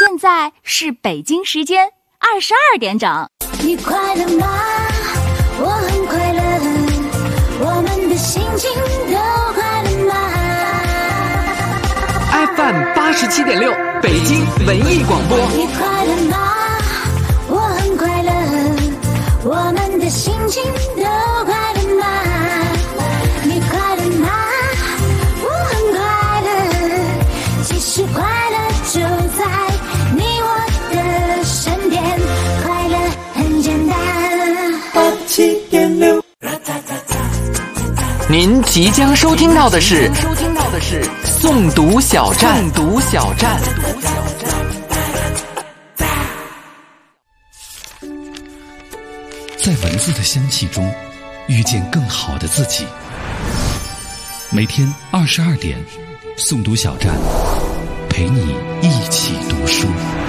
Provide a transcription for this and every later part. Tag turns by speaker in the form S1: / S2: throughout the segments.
S1: 现在是北京时间22点整。
S2: 你快乐吗？我很快乐，我们的心情都快乐吗？
S3: FM 87.6北京文艺广播。
S2: 你快乐吗？我很快乐，我们的心情都快乐吗？你快乐吗？我很快乐，其实快乐就在你我的身边，快乐很简单。87.6。
S3: 您即将收听到的是诵读小站。
S4: 在文字的香气中遇见更好的自己。每天22点，诵读小站，陪你一起读书。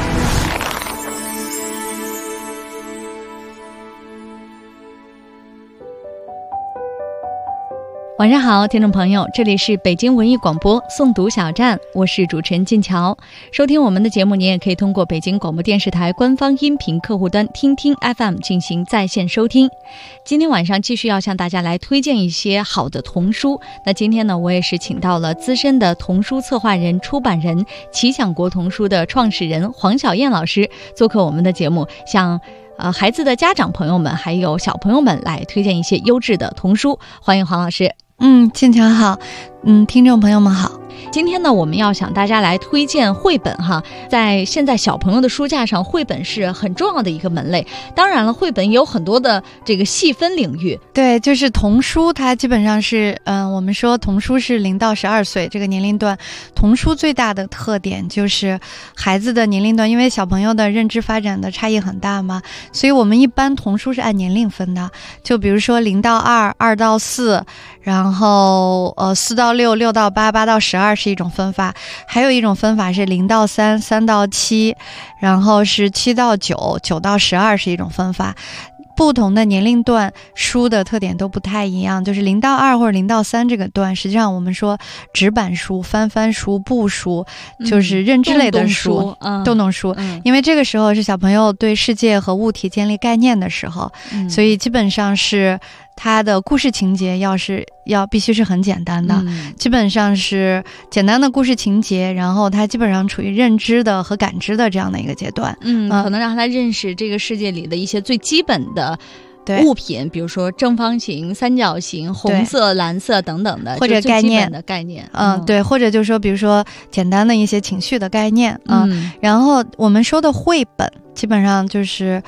S5: 晚上好，听众朋友，这里是北京文艺广播诵读小站，我是主持人静乔。收听我们的节目，您也可以通过北京广播电视台官方音频客户端听听 FM 进行在线收听。今天晚上继续要向大家来推荐一些好的童书。那今天呢，我也是请到了资深的童书策划人、出版人、奇想国童书的创始人黄小燕老师做客我们的节目，向孩子的家长朋友们还有小朋友们来推荐一些优质的童书。欢迎黄老师。
S6: 静乔好，听众朋友们好。
S5: 今天呢，我们要向大家来推荐绘本哈。在现在小朋友的书架上，绘本是很重要的一个门类。当然了，绘本也有很多的这个细分领域。
S6: 对，就是童书，它基本上是，我们说童书是0到12岁这个年龄段。童书最大的特点就是孩子的年龄段，因为小朋友的认知发展的差异很大嘛，所以我们一般童书是按年龄分的。就比如说0到2、2到4，然后4到6、6到8、8到12是一种分法，还有一种分法是0到3、3到7，然后是7到9、9到12是一种分法。不同的年龄段书的特点都不太一样，就是0到2或者0到3这个段，实际上我们说纸板书、翻翻书、布书，就是认知类的书、动动书，因为这个时候是小朋友对世界和物体建立概念的时候，所以基本上是它的故事情节必须是很简单的，基本上是简单的故事情节，然后它基本上处于认知的和感知的这样的一个阶段，
S5: 可能让他认识这个世界里的一些最基本的物品，比如说正方形、三角形、红色、蓝色等等的，
S6: 或者概念
S5: 的概念，
S6: 对，或者就是说，比如说简单的一些情绪的概念，然后我们说的绘本基本上就是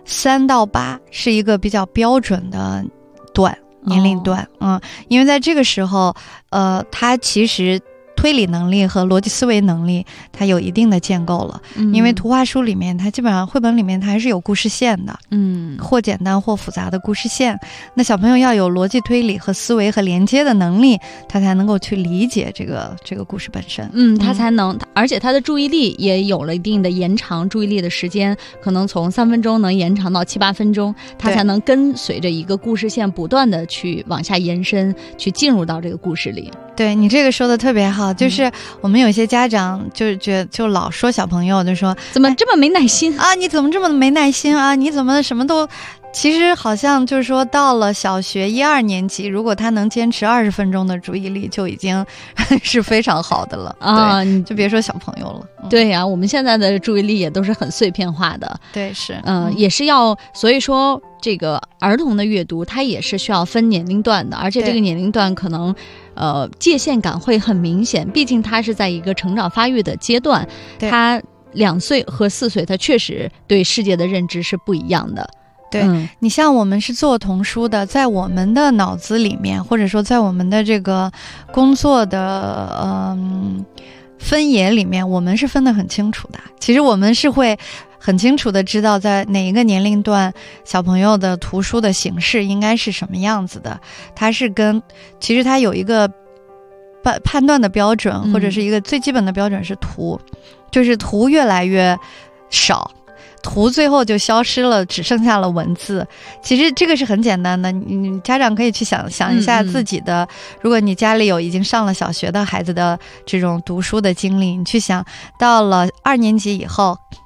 S6: 3到8是一个比较标准的年龄段，因为在这个时候，它其实推理能力和逻辑思维能力它有一定的建构了，因为图画书里面它基本上绘本里面它还是有故事线的，或简单或复杂的故事线，那小朋友要有逻辑推理和思维和连接的能力，他才能够去理解这个故事本身，
S5: 他才能，而且他的注意力也有了一定的延长，注意力的时间可能从3分钟能延长到7、8分钟，他才能跟随着一个故事线不断的去往下延伸，去进入到这个故事里。
S6: 对，你这个说的特别好，就是我们有些家长就老说小朋友，就说
S5: 怎么这么没耐心
S6: 啊？你怎么这么没耐心啊？你怎么什么都……其实好像就是说，到了小学1、2年级，如果他能坚持20分钟的注意力，就已经是非常好的了啊！你就别说小朋友了。
S5: 对呀，我们现在的注意力也都是很碎片化的。
S6: 对，是，
S5: 也是要，所以说这个儿童的阅读，它也是需要分年龄段的，而且这个年龄段可能界限感会很明显，毕竟他是在一个成长发育的阶段，他2岁和4岁，他确实对世界的认知是不一样的。
S6: 对，你像我们是做童书的，在我们的脑子里面，或者说在我们的这个工作的分野里面，我们是分得很清楚的。其实我们是会很清楚的知道在哪一个年龄段小朋友的图书的形式应该是什么样子的，它是其实它有一个判断的标准，或者是一个最基本的标准是图，就是图越来越少，图最后就消失了，只剩下了文字。其实这个是很简单的，你家长可以去想一下自己的，如果你家里有已经上了小学的孩子的这种读书的经历，你去想到了2年级以后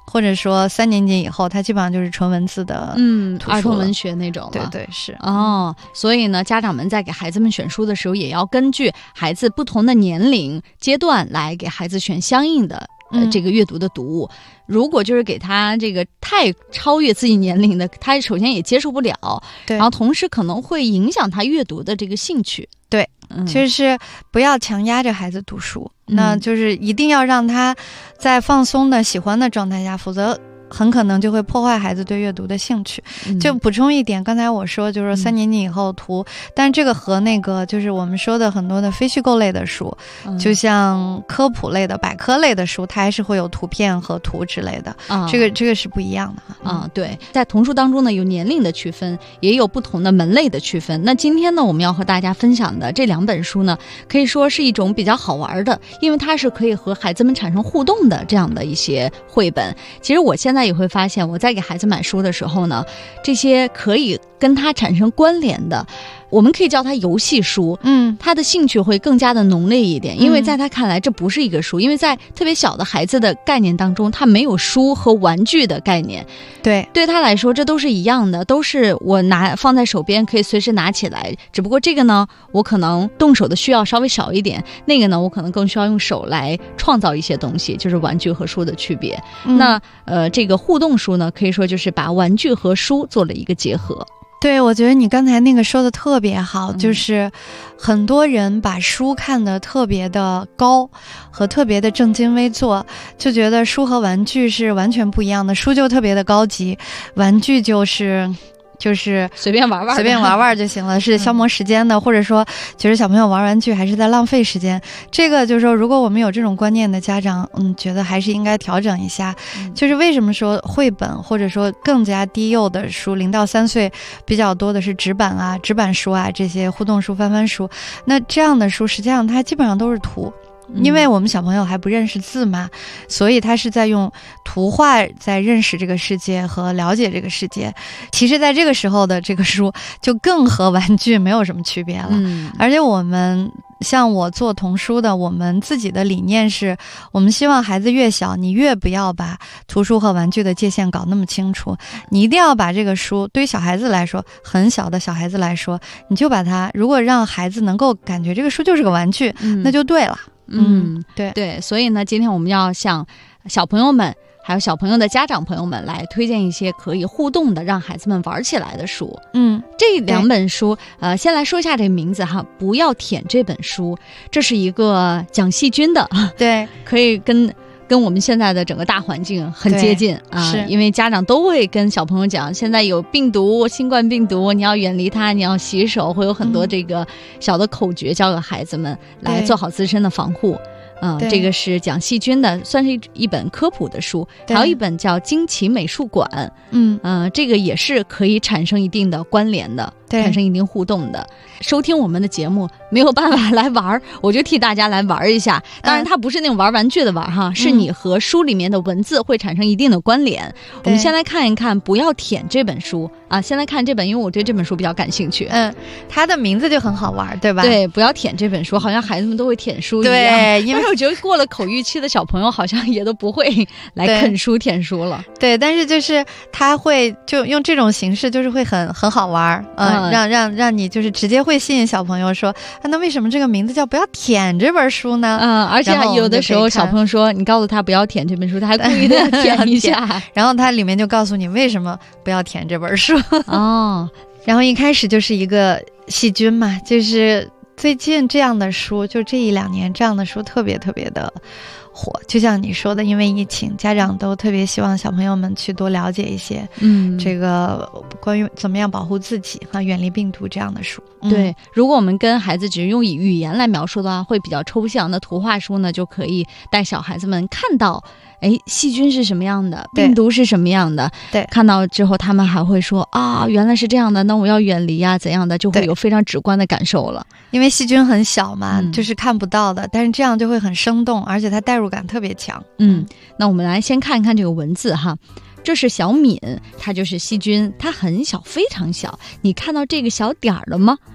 S6: 或者说3年级以后，它基本上就是纯文字的图书了，
S5: 儿童文学那种了。
S6: 对对是
S5: 哦，所以呢，家长们在给孩子们选书的时候，也要根据孩子不同的年龄阶段来给孩子选相应的这个阅读的读物。如果就是给他这个太超越自己年龄的，他首先也接受不了，
S6: 对，
S5: 然后同时可能会影响他阅读的这个兴趣。
S6: 对，就是不要强压着孩子读书，那就是一定要让他在放松的喜欢的状态下，否则很可能就会破坏孩子对阅读的兴趣。就补充一点，刚才我说就是3年级以后图，但这个和那个就是我们说的很多的非虚构类的书，就像科普类的百科类的书，它还是会有图片和图之类的，这个是不一样的
S5: 对，在童书当中呢，有年龄的区分，也有不同的门类的区分。那今天呢，我们要和大家分享的这2本书呢，可以说是一种比较好玩的，因为它是可以和孩子们产生互动的这样的一些绘本。其实我现在也会发现，我在给孩子买书的时候呢，这些可以跟他产生关联的，我们可以叫它游戏书，他的兴趣会更加的浓烈一点，因为在他看来这不是一个书，因为在特别小的孩子的概念当中，他没有书和玩具的概念，对他来说这都是一样的，都是我放在手边可以随时拿起来，只不过这个呢我可能动手的需要稍微少一点，那个呢我可能更需要用手来创造一些东西，就是玩具和书的区别。那这个互动书呢，可以说就是把玩具和书做了一个结合。
S6: 对，我觉得你刚才那个说的特别好，就是很多人把书看得特别的高和特别的正襟危坐，就觉得书和玩具是完全不一样的，书就特别的高级，玩具就是
S5: 随便玩玩
S6: 就行了，是消磨时间的，或者说觉得小朋友玩玩具还是在浪费时间。这个就是说，如果我们有这种观念的家长，觉得还是应该调整一下。就是为什么说绘本或者说更加低幼的书，0到3岁比较多的是纸板书啊，这些互动书、翻翻书。那这样的书实际上它基本上都是图。因为我们小朋友还不认识字嘛，所以他是在用图画在认识这个世界和了解这个世界。其实在这个时候的这个书就更和玩具没有什么区别了。而且我们像我做童书的，我们自己的理念是，我们希望孩子越小，你越不要把图书和玩具的界限搞那么清楚，你一定要把这个书，对于小孩子来说，很小的小孩子来说，你就把它，如果让孩子能够感觉这个书就是个玩具，那就对了。对，
S5: 所以呢，今天我们要向小朋友们还有小朋友的家长朋友们来推荐一些可以互动的，让孩子们玩起来的书。这2本书，先来说一下这个名字哈，不要舔这本书，这是一个讲细菌的，
S6: 对，
S5: 可以跟我们现在的整个大环境很接近啊，因为家长都会跟小朋友讲，现在有病毒，新冠病毒，你要远离它，你要洗手，会有很多这个小的口诀教给孩子们来做好自身的防护。这个是讲细菌的，算是一本科普的书，还有一本叫《惊奇美术馆》，这个也是可以产生一定的关联的，产生一定互动的。收听我们的节目没有办法来玩，我就替大家来玩一下。当然它不是那种玩玩具的玩哈，是你和书里面的文字会产生一定的关联。我们先来看一看不要舔这本书啊，先来看这本，因为我对这本书比较感兴趣。
S6: 它的名字就很好玩，对吧？
S5: 对，不要舔这本书，好像孩子们都会舔书一样。
S6: 对，因为
S5: 我觉得过了口欲期的小朋友好像也都不会来啃书舔书了。
S6: 对，但是就是他会就用这种形式，就是会很好玩，让你就是直接会吸引小朋友说，那为什么这个名字叫不要舔这本书呢？
S5: 而且有的时候小朋友说你告诉他不要舔这本书，他还故意的舔一下
S6: 然后他里面就告诉你为什么不要舔这本书然后一开始就是一个细菌嘛，就是最近这样的书，就这1-2年这样的书特别特别的火，就像你说的，因为疫情，家长都特别希望小朋友们去多了解一些这个关于怎么样保护自己和远离病毒这样的书。
S5: 对，如果我们跟孩子只用以语言来描述的话，会比较抽象的，图画书呢就可以带小孩子们看到细菌是什么样的，病毒是什么样的，
S6: 对，
S5: 看到之后他们还会说原来是这样的，那我要远离啊怎样的，就会有非常直观的感受了。
S6: 因为细菌很小嘛，就是看不到的，但是这样就会很生动，而且它代入感特别强。
S5: 那我们来先看一看这个文字哈。这是小敏，它就是细菌，它很小，非常小。你看到这个小点儿了吗？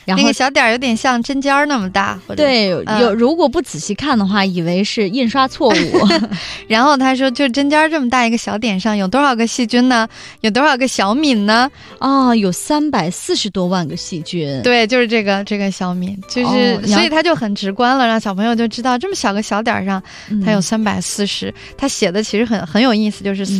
S5: 然后
S6: 那个小点儿有点像针尖儿那么大，或者
S5: 对，如果不仔细看的话，以为是印刷错误。
S6: 然后他说，就针尖儿这么大一个小点上有多少个细菌呢？有多少个小敏呢？
S5: 有340多万个细菌。
S6: 对，就是这个小敏，就是、所以他就很直观了，让小朋友就知道这么小个小点儿上，它有340。他写的其实很有意思，就是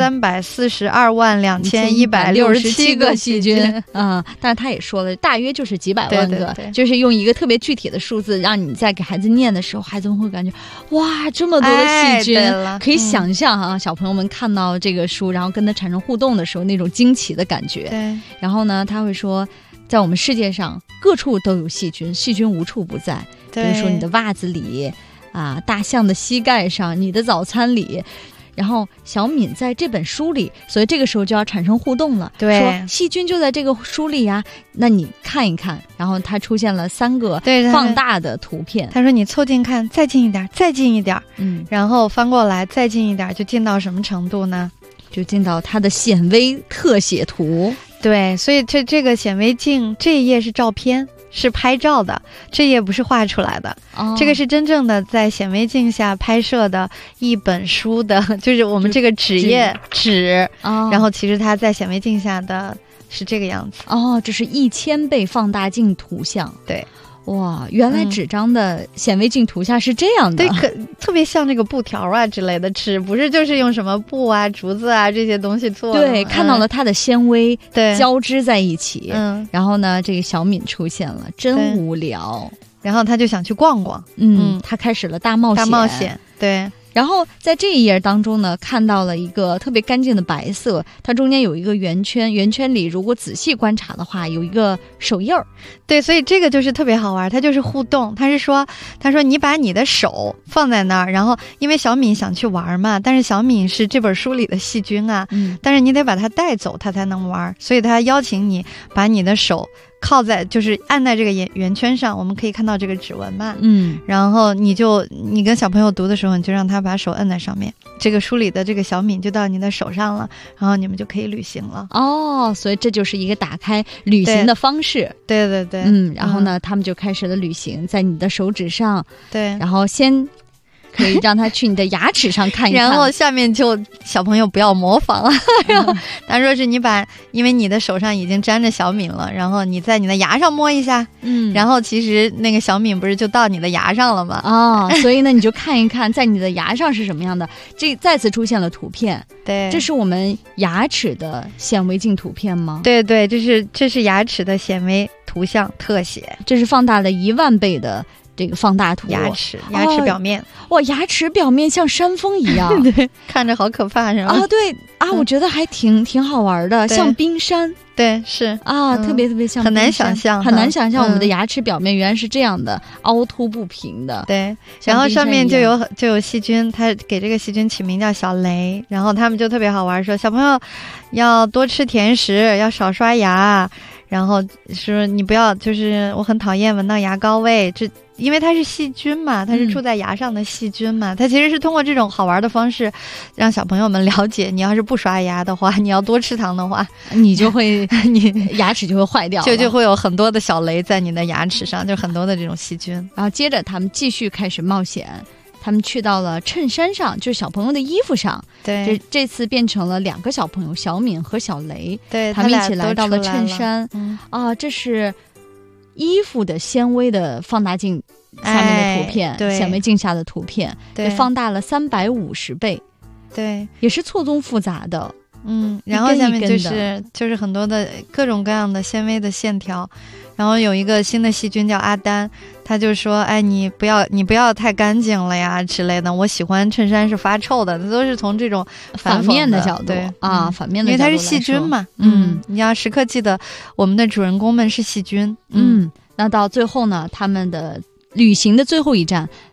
S6: 3422167个细菌。
S5: 但是他也说了，大约就是几百万个，
S6: 对，
S5: 就是用一个特别具体的数字，让你在给孩子念的时候，孩子们会感觉哇，这么多的细菌，可以想象小朋友们看到这个书，然后跟他产生互动的时候那种惊奇的感觉。
S6: 对，
S5: 然后呢，他会说，在我们世界上各处都有细菌，细菌无处不在。比如说你的袜子里大象的膝盖上，你的早餐里。然后小敏在这本书里，所以这个时候就要产生互动了。
S6: 对，
S5: 说细菌就在这个书里呀，那你看一看。然后它出现了3个放大的图片。
S6: 他说你凑近看，再近一点，再近一点。然后翻过来，再近一点，就近到什么程度呢？
S5: 就进到它的显微特写图。
S6: 对，所以这个显微镜这一页是照片，是拍照的，这页不是画出来的。这个是真正的在显微镜下拍摄的一本书的，就是我们这个纸页纸。然后其实它在显微镜下的是这个样子。
S5: 这是1000倍放大镜图像。
S6: 对。
S5: 哇，原来纸张的显微镜图像是这样的。
S6: 对，特别像那个布条啊之类的，纸不是就是用什么布啊、竹子啊这些东西做的。
S5: 对，看到了它的纤维交织在一起。然后呢，这个小敏出现了，真无聊。
S6: 然后他就想去逛逛。
S5: 他开始了大冒险。
S6: 对。
S5: 然后在这一页当中呢，看到了一个特别干净的白色，它中间有一个圆圈，圆圈里如果仔细观察的话，有一个手印儿。
S6: 对，所以这个就是特别好玩，它就是互动。他说你把你的手放在那儿，然后因为小敏想去玩嘛，但是小敏是这本书里的细菌啊，但是你得把它带走，它才能玩，所以他邀请你把你的手靠在，就是按在这个圆圈上，我们可以看到这个指纹嘛。然后你跟小朋友读的时候，你就让他把手摁在上面，这个书里的这个小敏就到你的手上了，然后你们就可以旅行了。
S5: 所以这就是一个打开旅行的方式。
S6: 对对对。
S5: 然后呢，他们就开始了旅行，在你的手指上。
S6: 对。
S5: 然后先可以让他去你的牙齿上看一看。
S6: 然后下面就小朋友不要模仿了。然后他说是因为你的手上已经沾着小敏了，然后你在你的牙上摸一下。然后其实那个小敏不是就到你的牙上了吗？
S5: 所以呢你就看一看在你的牙上是什么样的。这再次出现了图片。
S6: 对，
S5: 这是我们牙齿的显微镜图片吗？
S6: 对对，这是牙齿的显微图像特写，
S5: 这是放大了10000倍的这个放大图。
S6: 牙齿表面。
S5: 哇，牙齿表面像山峰一样。
S6: 对，看着好可怕是吧？
S5: 对我觉得还挺好玩的，像冰山。
S6: 对，是
S5: 特别特别像冰山，
S6: 很难想象，
S5: 很难想象我们的牙齿表面原来是这样的，凹凸不平的。
S6: 对，然后上面就有细菌，他给这个细菌起名叫小雷，然后他们就特别好玩，说小朋友要多吃甜食，要少刷牙，然后说你不要，就是我很讨厌闻到牙膏味，因为它是细菌嘛，它是住在牙上的细菌嘛，它其实是通过这种好玩的方式让小朋友们了解，你要是不刷牙的话，你要多吃糖的话，
S5: 你牙齿就会坏掉了，
S6: 就会有很多的小雷在你的牙齿上，就很多的这种细菌。
S5: 然后接着他们继续开始冒险，他们去到了衬衫上，就是小朋友的衣服上。
S6: 对，
S5: 这次变成了2个小朋友，小敏和小雷。
S6: 对，
S5: 他们一起来到了衬衫。这是衣服的纤维的放大镜下面的图片，显微镜下的图片，对，放大了350倍。
S6: 对，
S5: 也是错综复杂的。
S6: 然后下面就是很多的各种各样的纤维的线条。然后有一个新的细菌叫阿丹，他就说哎，你不要太干净了呀之类的，我喜欢衬衫是发臭的，都是从这种
S5: 反面的角度反面的角度，
S6: 因为它是细菌嘛。你要时刻记得我们的主人公们是细菌。
S5: 那到最后呢，他们的旅行的最后一站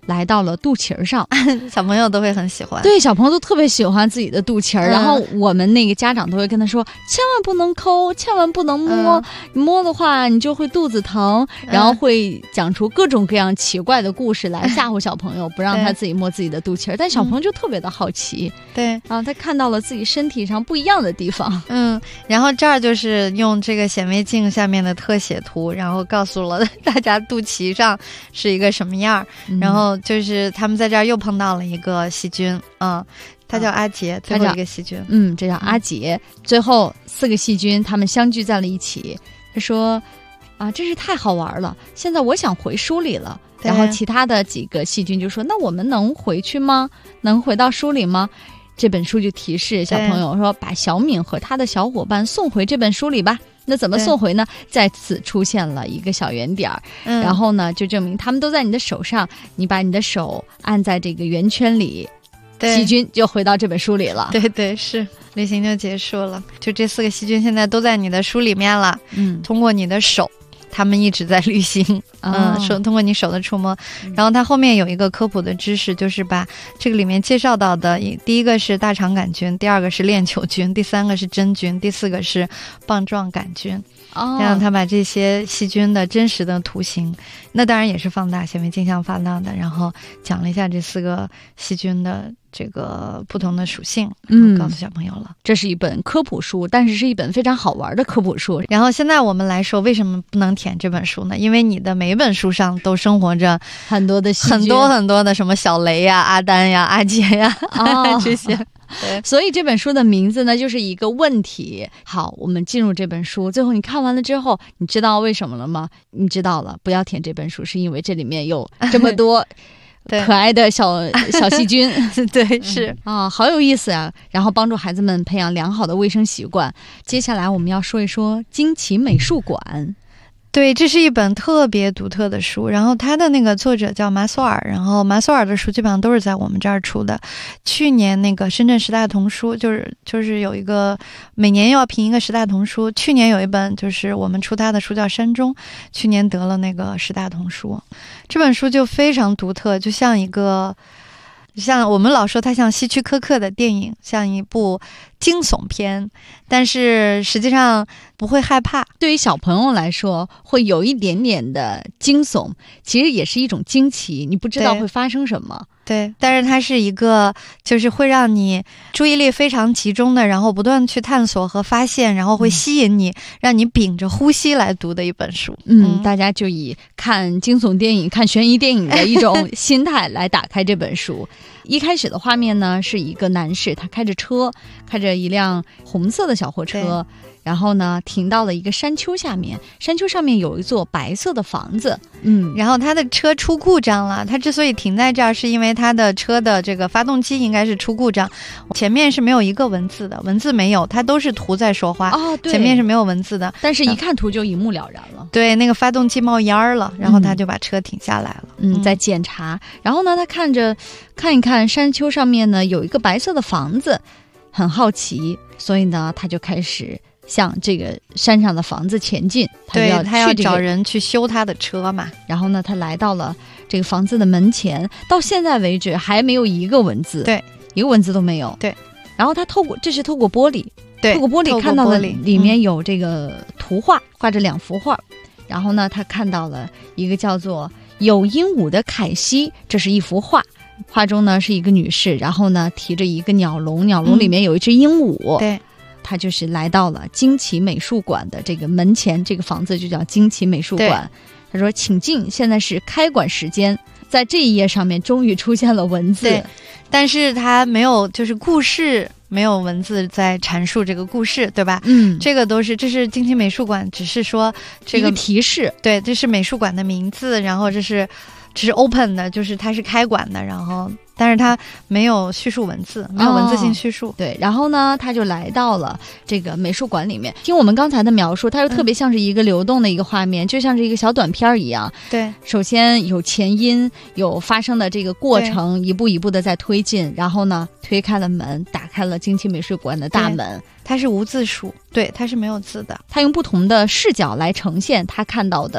S5: 来到了肚脐儿上。
S6: 小朋友都会很喜欢。
S5: 对，小朋友都特别喜欢自己的肚脐儿，然后我们那个家长都会跟他说，千万不能抠，千万不能摸，你摸的话你就会肚子疼，然后会讲出各种各样奇怪的故事来吓唬小朋友，不让他自己摸自己的肚脐儿。但小朋友就特别的好奇，
S6: 对，
S5: 然后他看到了自己身体上不一样的地方。
S6: 然后这儿就是用这个显微镜下面的特写图，然后告诉了大家肚脐上是一个什么样。然后就是他们在这儿又碰到了一个细菌，它叫阿杰，最后一个细菌，
S5: 这叫阿杰。最后4个细菌他们相聚在了一起，他说啊，真是太好玩了，现在我想回书里了。然后其他的几个细菌就说，那我们能回去吗？能回到书里吗？这本书就提示小朋友说，把小敏和他的小伙伴送回这本书里吧。那怎么送回呢？再次出现了一个小圆点儿，然后呢就证明他们都在你的手上，你把你的手按在这个圆圈里，细菌就回到这本书里了。
S6: 对对，是旅行就结束了，就这4个细菌现在都在你的书里面了。通过你的手，他们一直在旅行，通过你手的触摸。然后它后面有一个科普的知识，就是把这个里面介绍到的，第一个是大肠杆菌，第2个是链球菌，第3个是真菌，第4个是棒状杆菌。让他把这些细菌的真实的图形，那当然也是放大显微镜下放大的，然后讲了一下这4个细菌的这个不同的属性，告诉小朋友了。
S5: 这是一本科普书，但是是一本非常好玩的科普书。
S6: 然后现在我们来说，为什么不能舔这本书呢？因为你的每本书上都生活着
S5: 很多的细菌，
S6: 很多很多的什么小雷呀、阿丹呀、阿杰呀，这些。
S5: 对，所以这本书的名字呢就是一个问题。好，我们进入这本书，最后你看完了之后，你知道为什么了吗？你知道了，不要舔这本书，是因为这里面有这么多可爱的小细菌。
S6: 对，是
S5: 好有意思啊！然后帮助孩子们培养良好的卫生习惯。接下来我们要说一说惊奇美术馆。
S6: 对，这是一本特别独特的书，然后它的那个作者叫马索尔，然后马索尔的书基本上都是在我们这儿出的。去年那个深圳10大童书，就是有一个每年又要评一个10大童书，去年有一本就是我们出他的书叫《山中》，去年得了那个10大童书。这本书就非常独特，就像我们老说它像希区柯克的电影，像一部惊悚片，但是实际上不会害怕。
S5: 对于小朋友来说会有一点点的惊悚，其实也是一种惊奇，你不知道会发生什么。
S6: 对，但是它是一个就是会让你注意力非常集中的，然后不断去探索和发现，然后会吸引你，让你屏着呼吸来读的一本书。
S5: 大家就以看惊悚电影、看悬疑电影的一种心态来打开这本书。一开始的画面呢是一个男士，他开着一辆红色的小货车，然后呢停到了一个山丘下面，山丘上面有一座白色的房子。
S6: 然后他的车出故障了，他之所以停在这儿是因为他的车的这个发动机应该是出故障，前面是没有一个文字的，文字没有，它都是图在说话。对，前面是没有文字的，
S5: 但是一看图就一目了然了。
S6: 对，那个发动机冒烟了，然后他就把车停下来了。
S5: 在检查，然后呢他看一看山丘上面呢有一个白色的房子，很好奇，所以呢他就开始向这个山上的房子前进。
S6: 他要找人去修他的车嘛。
S5: 然后呢他来到了这个房子的门前，到现在为止还没有一个文字，
S6: 对，
S5: 一个文字都没有。
S6: 对，
S5: 然后他透过玻璃，
S6: 对，
S5: 透过玻璃看到了里面有这个图画，画着2幅画。然后呢他看到了一个叫做有鹦鹉的凯西，这是一幅画，画中呢是一个女士，然后呢提着一个鸟笼，鸟笼里面有一只鹦鹉。
S6: 对，
S5: 他就是来到了惊奇美术馆的这个门前，这个房子就叫惊奇美术馆。他说请进，现在是开馆时间。在这一页上面终于出现了文字，
S6: 对，但是他没有就是故事，没有文字在阐述这个故事，对吧？这是惊奇美术馆，只是说这个
S5: 提示。
S6: 对，这是美术馆的名字，然后这是 open 的，就是它是开馆的，然后但是它没有叙述文字，没有文字性叙述。
S5: 对，然后呢他就来到了这个美术馆里面，听我们刚才的描述，它就特别像是一个流动的一个画面，就像是一个小短片一样。
S6: 对，
S5: 首先有前因，有发生的这个过程，一步一步的在推进，然后呢推开了门，打开了惊奇美术馆的大门。
S6: 它是无字书，对，它是没有字的。
S5: 他用不同的视角来呈现他看到的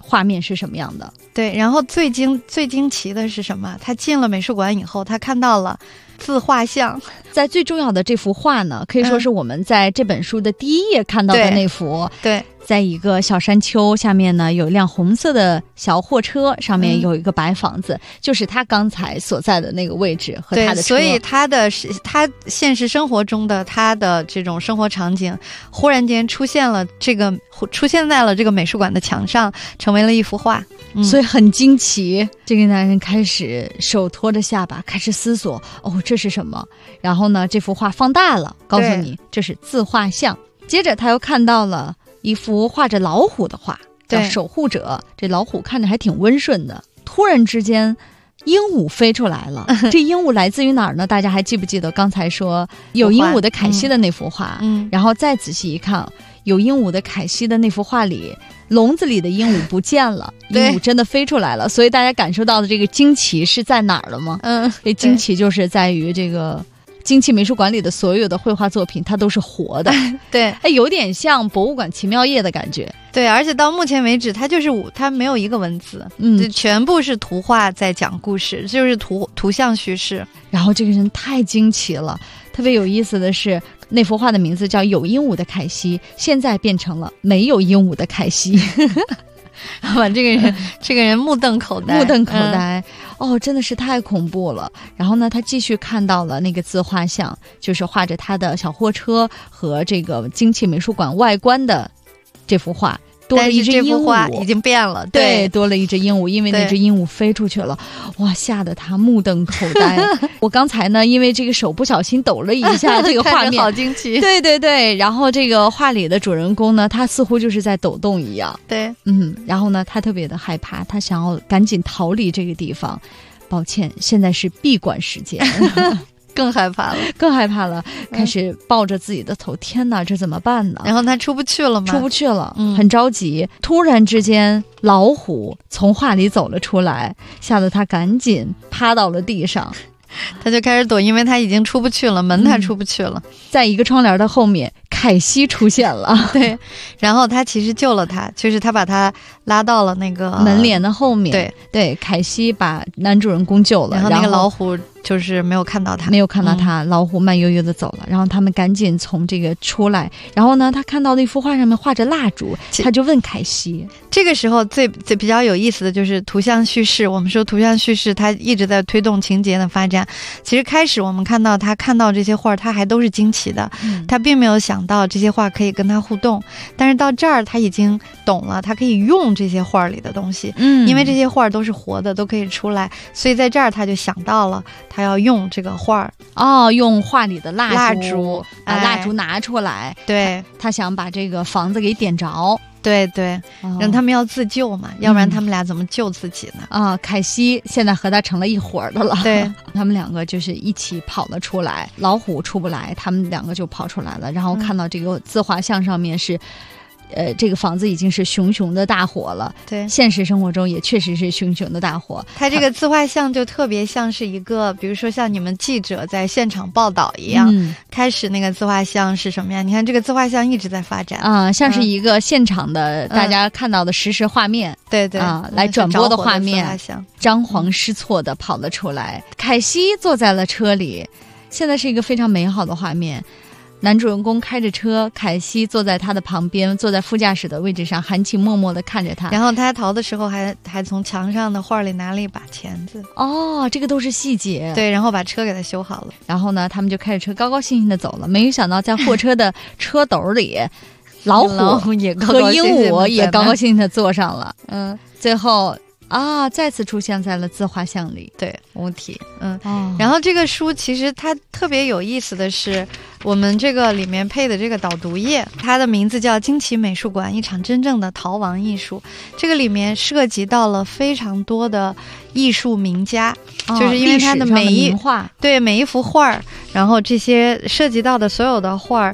S5: 画面是什么样的。
S6: 对，然后最惊奇的是什么？他进了美术馆以后，他看到了自画像。
S5: 在最重要的这幅画呢，可以说是我们在这本书的第一页看到的那幅。
S6: 对，
S5: 在一个小山丘下面呢，有一辆红色的小货车，上面有一个白房子，就是他刚才所在的那个位置和他的车。
S6: 对，所以他现实生活中的他的这种生活场景，忽然间出现在了这个美术馆的墙上，成为了一幅画。
S5: 所以很惊奇，这个男人开始手托着下巴，开始思索，这是什么？然后呢，这幅画放大了，告诉你这是自画像。接着他又看到了一幅画着老虎的画，叫《守护者》。这老虎看着还挺温顺的。突然之间，鹦鹉飞出来了。这鹦鹉来自于哪儿呢？大家还记不记得刚才说有鹦鹉的凯西的那幅画？然后再仔细一看，有鹦鹉的凯西的那幅画里，笼子里的鹦鹉不见了，鹦鹉真的飞出来了。所以大家感受到的这个惊奇是在哪儿了吗？这惊奇就是在于这个惊奇美术馆里的所有的绘画作品，它都是活的。
S6: 对，
S5: 有点像博物馆奇妙夜的感觉。
S6: 对，而且到目前为止，它没有一个文字，全部是图画在讲故事，就是图像叙事。
S5: 然后这个人太惊奇了，特别有意思的是，那幅画的名字叫《有鹦鹉的凯西》，现在变成了没有鹦鹉的凯西。
S6: 把这个人目瞪口呆，
S5: 真的是太恐怖了。然后呢，他继续看到了那个自画像，就是画着他的小货车和这个惊奇美术馆外观的这幅画。多了一只鹦鹉，
S6: 但是这幅画已经变了。
S5: 对，多了一只鹦鹉，因为那只鹦鹉飞出去了。哇，吓得他目瞪口呆。我刚才呢，因为这个手不小心抖了一下这个画面，
S6: 好惊奇。
S5: 对，然后这个画里的主人公呢，他似乎就是在抖动一样。
S6: 对，
S5: 然后呢，他特别的害怕，他想要赶紧逃离这个地方。抱歉，现在是闭馆时间。
S6: 更害怕了，
S5: 开始抱着自己的头，天哪，这怎么办呢？
S6: 然后他出不去了，
S5: 很着急。突然之间，老虎从画里走了出来，吓得他赶紧趴到了地上。
S6: 他就开始躲，因为他已经出不去了，门他出不去了。
S5: 在一个窗帘的后面，凯西出现了。
S6: 对，然后他其实救了他，就是他把他拉到了那个
S5: 门帘的后面。对，凯西把男主人公救了，
S6: 然后那个老虎就是没有看到他，
S5: 老虎慢悠悠的走了。然后他们赶紧从这个出来，然后呢，他看到那幅画上面画着蜡烛，他就问凯西。
S6: 这个时候最比较有意思的就是图像叙事。我们说图像叙事它一直在推动情节的发展。其实开始我们看到他看到这些画，他还都是惊奇的，他并没有想到这些画可以跟他互动。但是到这儿他已经懂了，他可以用这些画里的东西，因为这些画都是活的，都可以出来。所以在这儿他就想到了，他要用这个画
S5: 用画里的蜡烛，把蜡烛拿出来。
S6: 对，
S5: 他想把这个房子给点着。
S6: 对，让他们要自救嘛，要不然他们俩怎么救自己呢？
S5: 凯西现在和他成了一伙的了。
S6: 对，
S5: 他们两个就是一起跑了出来，老虎出不来，他们两个就跑出来了。然后看到这个自画像上面是这个房子已经是熊熊的大火了。
S6: 对，
S5: 现实生活中也确实是熊熊的大火。
S6: 它这个自画像就特别像是一个，比如说像你们记者在现场报道一样。开始那个自画像是什么呀？你看这个自画像一直在发展
S5: 啊，像是一个现场的大家看到的实时画面。
S6: 对
S5: 来转播的画面，张皇失措的跑了出来。凯西坐在了车里，现在是一个非常美好的画面。男主人公开着车，凯西坐在他的旁边，坐在副驾驶的位置上，含情脉脉地看着他。
S6: 然后他逃的时候还从墙上的画里拿了一把钳子。
S5: 这个都是细节。
S6: 对，然后把车给他修好了。
S5: 然后呢，他们就开着车高高兴兴地走了。没有想到在货车的车斗里，老虎和鹦鹉也高高兴兴地坐上了。最后再次出现在了自画像里。
S6: 对，物体。然后这个书其实它特别有意思的是，我们这个里面配的这个导读页，它的名字叫《惊奇美术馆：一场真正的逃亡艺术》。这个里面涉及到了非常多的艺术名家，就是因为它的每一幅画，然后这些涉及到的所有的画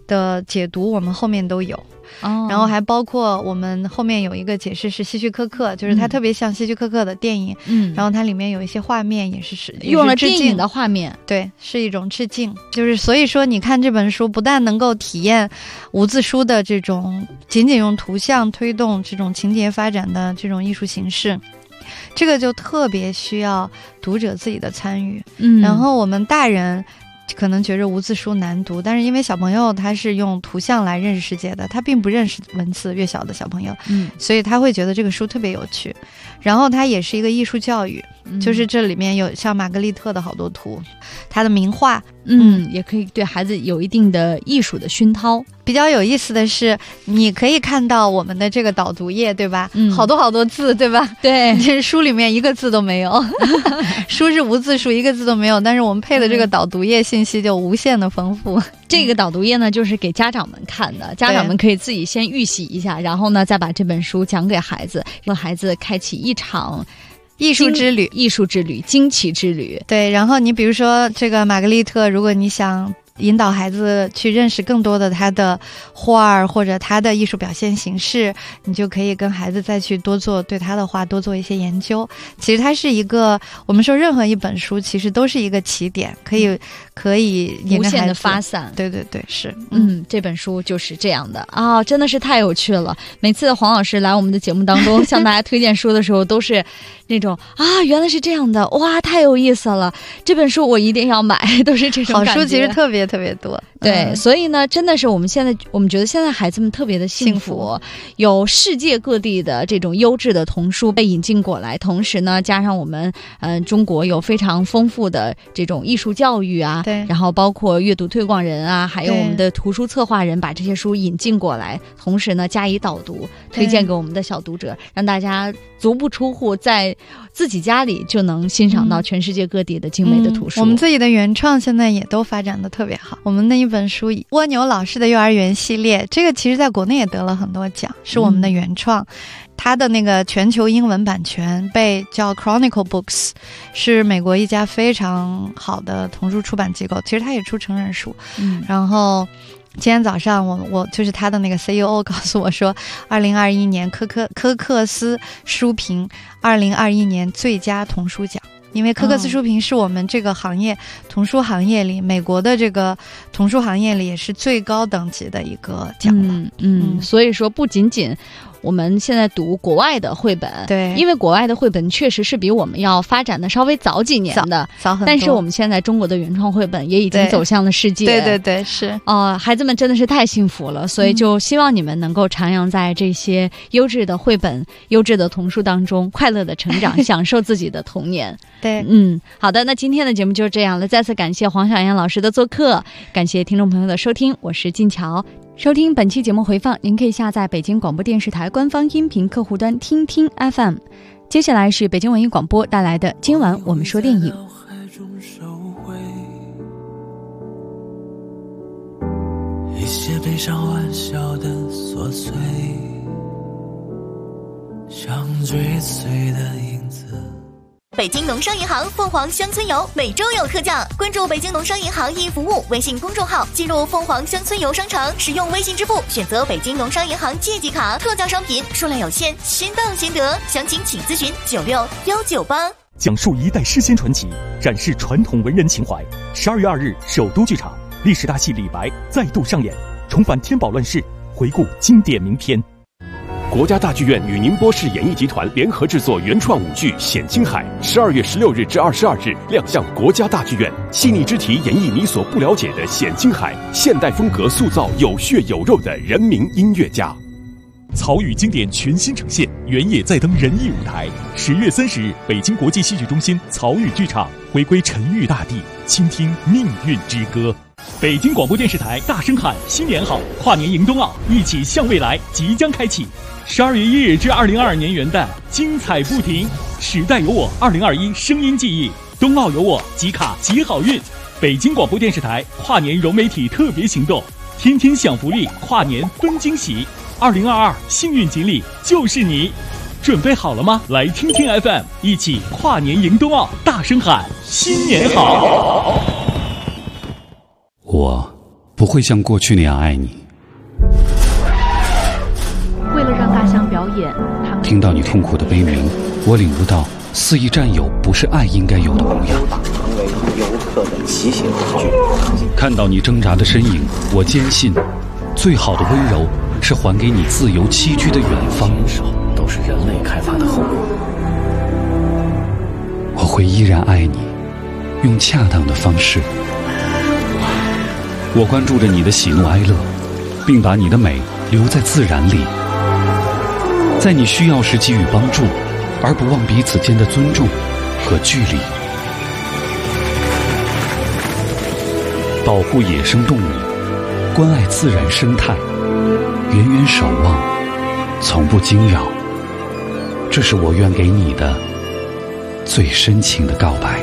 S6: 的解读我们后面都有。然后还包括我们后面有一个解释是希区柯克，就是它特别像希区柯克的电影，然后它里面有一些画面也是
S5: 用了电影的画面，
S6: 对，是一种致敬。就是所以说你看这本书不但能够体验无字书的这种仅仅用图像推动这种情节发展的这种艺术形式，这个就特别需要读者自己的参与。然后我们大人可能觉着无字书难读，但是因为小朋友他是用图像来认识世界的，他并不认识文字，越小的小朋友，所以他会觉得这个书特别有趣。然后它也是一个艺术教育，就是这里面有像玛格丽特的好多图，他的名画，
S5: 也可以对孩子有一定的艺术的熏陶。
S6: 比较有意思的是，你可以看到我们的这个导读页，对吧？好多好多字，对吧？
S5: 对，
S6: 这书里面一个字都没有，书是无字书，一个字都没有，但是我们配的这个导读页信息就无限的丰富。
S5: 这个导读页呢，就是给家长们看的，家长们可以自己先预习一下，然后呢，再把这本书讲给孩子，让孩子开启一场
S6: 艺术之旅，
S5: 惊奇之旅。
S6: 对，然后你比如说这个玛格丽特，如果你想引导孩子去认识更多的他的画或者他的艺术表现形式，你就可以跟孩子再去对他的画多做一些研究。其实它是一个，我们说任何一本书其实都是一个起点，可以引着孩子
S5: 无限的发散。
S6: 对对对，是。
S5: 这本书就是这样的啊，真的是太有趣了。每次黄老师来我们的节目当中向大家推荐书的时候，都是那种原来是这样的，哇，太有意思了，这本书我一定要买，都是这种感觉。
S6: 好书其实特别特别多。
S5: 对，所以呢，真的是我们觉得现在孩子们特别的幸福，有世界各地的这种优质的童书被引进过来，同时呢，加上我们中国有非常丰富的这种艺术教育啊，
S6: 对，
S5: 然后包括阅读推广人啊，还有我们的图书策划人把这些书引进过来，同时呢加以导读，推荐给我们的小读者，让大家足不出户，在自己家里就能欣赏到全世界各地的精美的图书。
S6: 我们自己的原创现在也都发展的特别好。我们的一本书蜗牛老师的幼儿园系列，这个其实在国内也得了很多奖，是我们的原创。它的那个全球英文版权被叫 Chronicle Books， 是美国一家非常好的童书出版机构，其实它也出成人书。然后今天早上我就是他的那个 CEO 告诉我说，2021年科克斯书评2021年最佳童书奖。因为科克斯书评是我们这个行业童书行业里，美国的这个童书行业里也是最高等级的一个奖了。
S5: 所以说不仅仅我们现在读国外的绘本，
S6: 对，
S5: 因为国外的绘本确实是比我们要发展的稍微早几年的，
S6: 早很多。
S5: 但是我们现在中国的原创绘本也已经走向了世界。
S6: 对对对，是。
S5: 孩子们真的是太幸福了，所以就希望你们能够徜徉在这些优质的绘本、优质的童书当中，快乐的成长，享受自己的童年。
S6: 对，
S5: 好的，那今天的节目就是这样了。再次感谢黄小燕老师的做客，感谢听众朋友的收听，我是静乔。收听本期节目回放，您可以下载北京广播电视台官方音频客户端听听 FM。接下来是北京文艺广播带来的今晚我们说电影。
S7: 一些悲伤玩笑的琐碎，像追随的影子。
S8: 北京农商银行凤凰乡村游每周有特价，关注北京农商银行一服务微信公众号，进入凤凰乡村游商城，使用微信支付选择北京农商银行借记卡，特价商品数量有限，先到先得，详情请咨询96198。
S9: 讲述一代诗仙传奇，展示传统文人情怀。12月2日，首都剧场历史大戏李白再度上演，重返天宝乱世，回顾经典名篇。
S10: 国家大剧院与宁波市演艺集团联合制作原创舞剧《显青海》，12月16日至22日亮相国家大剧院，细腻之题演绎你所不了解的显青海，现代风格塑造有血有肉的人民音乐家。
S9: 曹禺经典全新呈现，原野再登人艺舞台。10月30日，北京国际戏剧中心曹禺剧场回归沉郁大地，倾听命运之歌。北京广播电视台大声喊新年好，跨年迎冬奥，一起向未来即将开启。12月1日至2022年元旦，精彩不停。时代有我2021声音记忆，冬奥有我，集卡集好运。北京广播电视台跨年融媒体特别行动，天天享福利，跨年分惊喜。2022幸运锦鲤就是你，准备好了吗？来听听 FM， 一起跨年迎冬奥，大声喊新年好。
S4: 我不不会像过去那样爱你。
S11: 为了让大象表演，他们
S4: 听到你痛苦的悲鸣，我领悟到肆意占有不是爱应该有的模样。
S12: 成为游客的骑行工具。
S4: 看到你挣扎的身影，我坚信，最好的温柔是还给你自由栖居的远方。
S12: 都是人类开发的后果。
S4: 我会依然爱你，用恰当的方式。我关注着你的喜怒哀乐，并把你的美留在自然里，在你需要时给予帮助，而不忘彼此间的尊重和距离。保护野生动物，关爱自然生态，远远守望，从不惊扰。这是我愿给你的最深情的告白。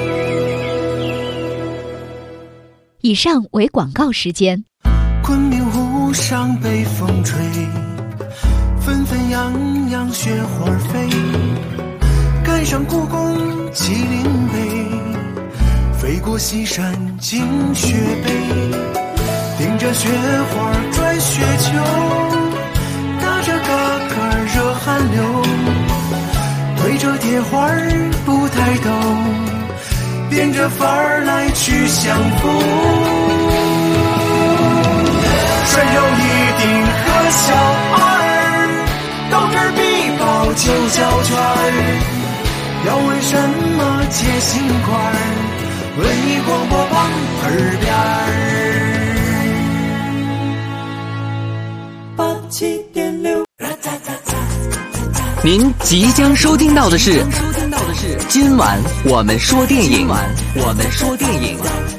S1: 以上为广告时间。
S7: 昆明湖上北风吹，纷纷扬扬雪花飞，赶上故宫麒麟碑，飞过西山进雪北，顶着雪花转雪球，打着嘎嘎热汗流，推着铁环不抬头，变着法儿来去相逢。顺手一顶和小二，到这儿必报就交圈儿。要问什么接心块儿，文艺广播榜耳边儿。87.6。
S3: 您即将收听到的是今晚我们说电影。